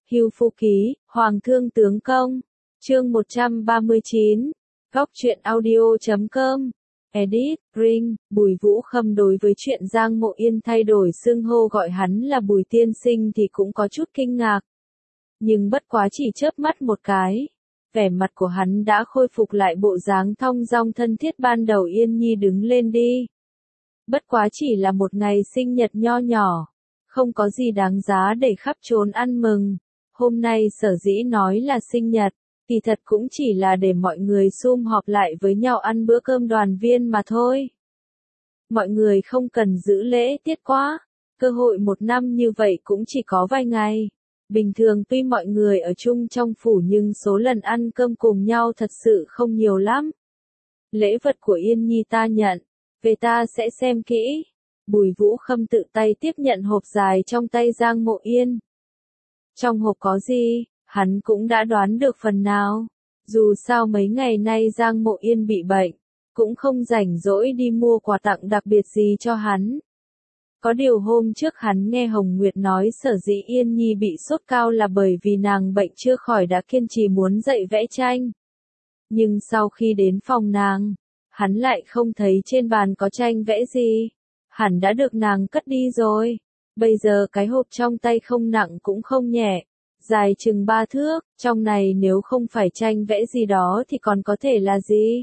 Hưu Phu Ký, Hoàng Thương Tướng Công. Chương 139. Góc truyện audio.com. Edit, Ring, Bùi Vũ Khâm đối với chuyện Giang Mộ Yên thay đổi xưng hô gọi hắn là Bùi tiên sinh thì cũng có chút kinh ngạc. Nhưng bất quá chỉ chớp mắt một cái, vẻ mặt của hắn đã khôi phục lại bộ dáng thong dong thân thiết ban đầu. Yên Nhi đứng lên đi. Bất quá chỉ là một ngày sinh nhật nho nhỏ, không có gì đáng giá để khắp trốn ăn mừng. Hôm nay sở dĩ nói là sinh nhật, kỳ thật cũng chỉ là để mọi người sum họp lại với nhau ăn bữa cơm đoàn viên mà thôi. Mọi người không cần giữ lễ tiết quá, cơ hội một năm như vậy cũng chỉ có vài ngày. Bình thường tuy mọi người ở chung trong phủ nhưng số lần ăn cơm cùng nhau thật sự không nhiều lắm. Lễ vật của Yên Nhi ta nhận, về ta sẽ xem kỹ. Bùi Vũ Khâm tự tay tiếp nhận hộp dài trong tay Giang Mộ Yên. Trong hộp có gì, hắn cũng đã đoán được phần nào. Dù sao mấy ngày nay Giang Mộ Yên bị bệnh, cũng không rảnh rỗi đi mua quà tặng đặc biệt gì cho hắn. Có điều hôm trước hắn nghe Hồng Nguyệt nói sở dĩ Yên Nhi bị sốt cao là bởi vì nàng bệnh chưa khỏi đã kiên trì muốn dạy vẽ tranh. Nhưng sau khi đến phòng nàng, hắn lại không thấy trên bàn có tranh vẽ gì. Hẳn đã được nàng cất đi rồi. Bây giờ cái hộp trong tay không nặng cũng không nhẹ, dài chừng 3 thước, trong này nếu không phải tranh vẽ gì đó thì còn có thể là gì?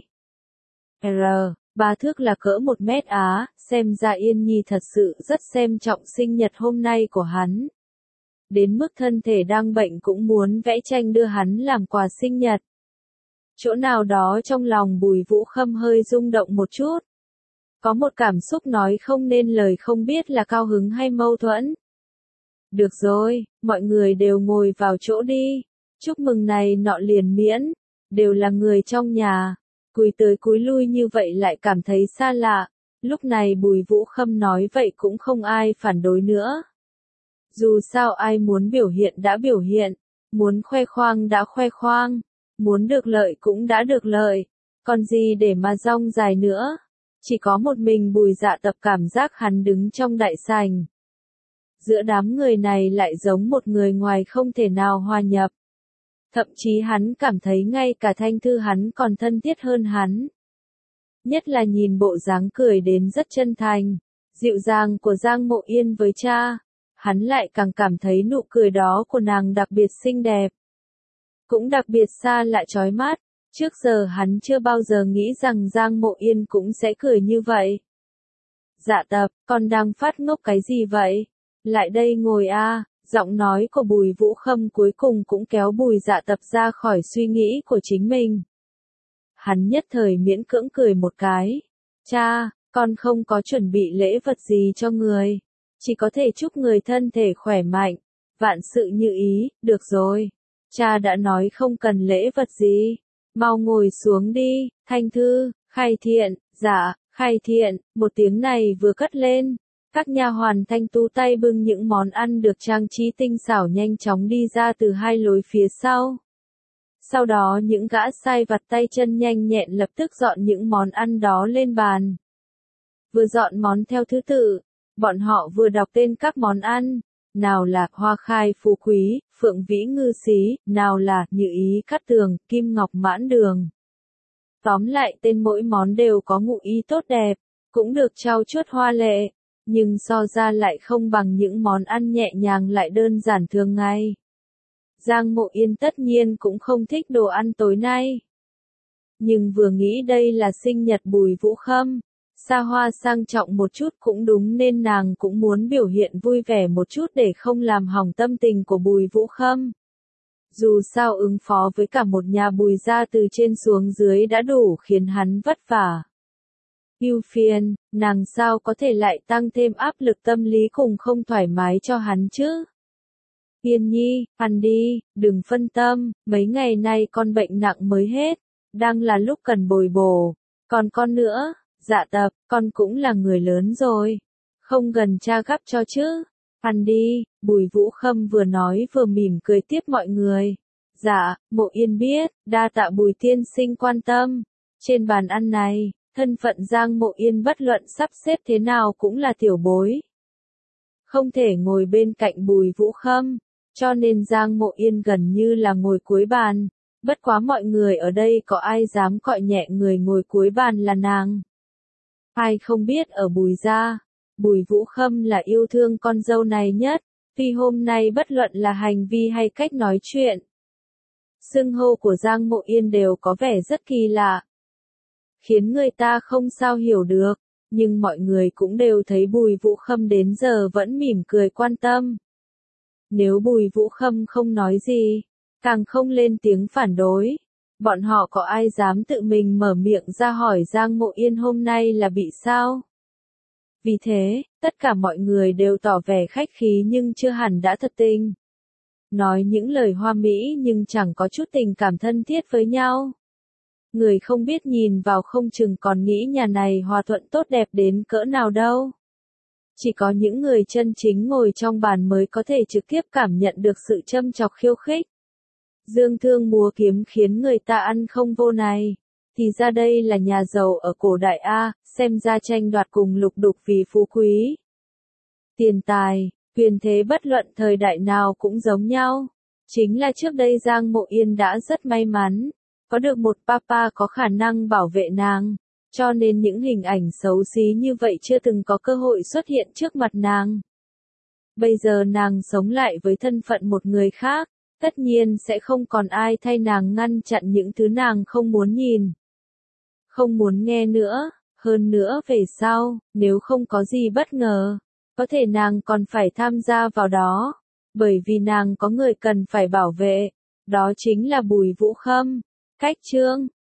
3 thước là cỡ 1 mét á, xem ra Yên Nhi thật sự rất xem trọng sinh nhật hôm nay của hắn. Đến mức thân thể đang bệnh cũng muốn vẽ tranh đưa hắn làm quà sinh nhật. Chỗ nào đó trong lòng Bùi Vũ Khâm hơi rung động một chút. Có một cảm xúc nói không nên lời, không biết là cao hứng hay mâu thuẫn. Được rồi, mọi người đều ngồi vào chỗ đi. Chúc mừng này nọ liền miễn, đều là người trong nhà. Cúi tới cúi lui như vậy lại cảm thấy xa lạ. Lúc này Bùi Vũ Khâm nói vậy cũng không ai phản đối nữa. Dù sao ai muốn biểu hiện đã biểu hiện, muốn khoe khoang đã khoe khoang, muốn được lợi cũng đã được lợi, còn gì để mà rong dài nữa. Chỉ có một mình Bùi Dạ Tập cảm giác hắn đứng trong đại sảnh. Giữa đám người này lại giống một người ngoài không thể nào hòa nhập. Thậm chí hắn cảm thấy ngay cả Thanh Thư hắn còn thân thiết hơn hắn. Nhất là nhìn bộ dáng cười đến rất chân thành, dịu dàng của Giang Mộ Yên với cha, hắn lại càng cảm thấy nụ cười đó của nàng đặc biệt xinh đẹp. Cũng đặc biệt xa lạ chói mắt. Trước giờ hắn chưa bao giờ nghĩ rằng Giang Mộ Yên cũng sẽ cười như vậy. Dạ Tập, con đang phát ngốc cái gì vậy? Lại đây ngồi a. Giọng nói của Bùi Vũ Khâm cuối cùng cũng kéo Bùi Dạ Tập ra khỏi suy nghĩ của chính mình. Hắn nhất thời miễn cưỡng cười một cái. Cha, con không có chuẩn bị lễ vật gì cho người. Chỉ có thể chúc người thân thể khỏe mạnh, vạn sự như ý, được rồi. Cha đã nói không cần lễ vật gì. Mau ngồi xuống đi, Thanh Thư, Khai Thiện. Dạ, Khai Thiện. Một tiếng này vừa cất lên, các nha hoàn Thanh Tú tay bưng những món ăn được trang trí tinh xảo nhanh chóng đi ra từ hai lối phía sau. Sau đó những gã sai vặt tay chân nhanh nhẹn lập tức dọn những món ăn đó lên bàn. Vừa dọn món theo thứ tự, bọn họ vừa đọc tên các món ăn. Nào là Hoa Khai Phú Quý, Phượng Vĩ Ngư Xí, nào là Như Ý Cát Tường, Kim Ngọc Mãn Đường. Tóm lại tên mỗi món đều có ngụ ý tốt đẹp, cũng được trau chuốt hoa lệ, nhưng so ra lại không bằng những món ăn nhẹ nhàng lại đơn giản thường ngày. Giang Mộ Yên tất nhiên cũng không thích đồ ăn tối nay. Nhưng vừa nghĩ đây là sinh nhật Bùi Vũ Khâm, xa hoa sang trọng một chút cũng đúng, nên nàng cũng muốn biểu hiện vui vẻ một chút để không làm hỏng tâm tình của Bùi Vũ Khâm. Dù sao ứng phó với cả một nhà Bùi gia từ trên xuống dưới đã đủ khiến hắn vất vả. Ưu phiền, nàng sao có thể lại tăng thêm áp lực tâm lý cùng không thoải mái cho hắn chứ? Yên Nhi, ăn đi, đừng phân tâm, mấy ngày nay con bệnh nặng mới hết, đang là lúc cần bồi bổ. Còn con nữa, Dạ Tập, con cũng là người lớn rồi, không gần cha gắp cho chứ. Ăn đi, Bùi Vũ Khâm vừa nói vừa mỉm cười tiếp mọi người. Dạ, Mộ Yên biết, đa tạ Bùi tiên sinh quan tâm. Trên bàn ăn này, thân phận Giang Mộ Yên bất luận sắp xếp thế nào cũng là tiểu bối. Không thể ngồi bên cạnh Bùi Vũ Khâm, cho nên Giang Mộ Yên gần như là ngồi cuối bàn. Bất quá mọi người ở đây có ai dám gọi nhẹ người ngồi cuối bàn là nàng. Ai không biết ở Bùi gia, Bùi Vũ Khâm là yêu thương con dâu này nhất, vì hôm nay bất luận là hành vi hay cách nói chuyện. Xưng hô của Giang Mộ Yên đều có vẻ rất kỳ lạ, khiến người ta không sao hiểu được, nhưng mọi người cũng đều thấy Bùi Vũ Khâm đến giờ vẫn mỉm cười quan tâm. Nếu Bùi Vũ Khâm không nói gì, càng không lên tiếng phản đối, bọn họ có ai dám tự mình mở miệng ra hỏi Giang Mộ Yên hôm nay là bị sao? Vì thế, tất cả mọi người đều tỏ vẻ khách khí nhưng chưa hẳn đã thật tình. Nói những lời hoa mỹ nhưng chẳng có chút tình cảm thân thiết với nhau. Người không biết nhìn vào không chừng còn nghĩ nhà này hòa thuận tốt đẹp đến cỡ nào đâu. Chỉ có những người chân chính ngồi trong bàn mới có thể trực tiếp cảm nhận được sự châm chọc khiêu khích. Dương thương múa kiếm khiến người ta ăn không vô này. Thì ra đây là nhà giàu ở cổ đại A, xem ra tranh đoạt cùng lục đục vì phú quý. Tiền tài, quyền thế bất luận thời đại nào cũng giống nhau. Chính là trước đây Giang Mộ Yên đã rất may mắn, có được một papa có khả năng bảo vệ nàng, cho nên những hình ảnh xấu xí như vậy chưa từng có cơ hội xuất hiện trước mặt nàng. Bây giờ nàng sống lại với thân phận một người khác, tất nhiên sẽ không còn ai thay nàng ngăn chặn những thứ nàng không muốn nhìn, không muốn nghe nữa. Hơn nữa về sau, nếu không có gì bất ngờ, có thể nàng còn phải tham gia vào đó, bởi vì nàng có người cần phải bảo vệ, đó chính là Bùi Vũ Khâm. Cách chương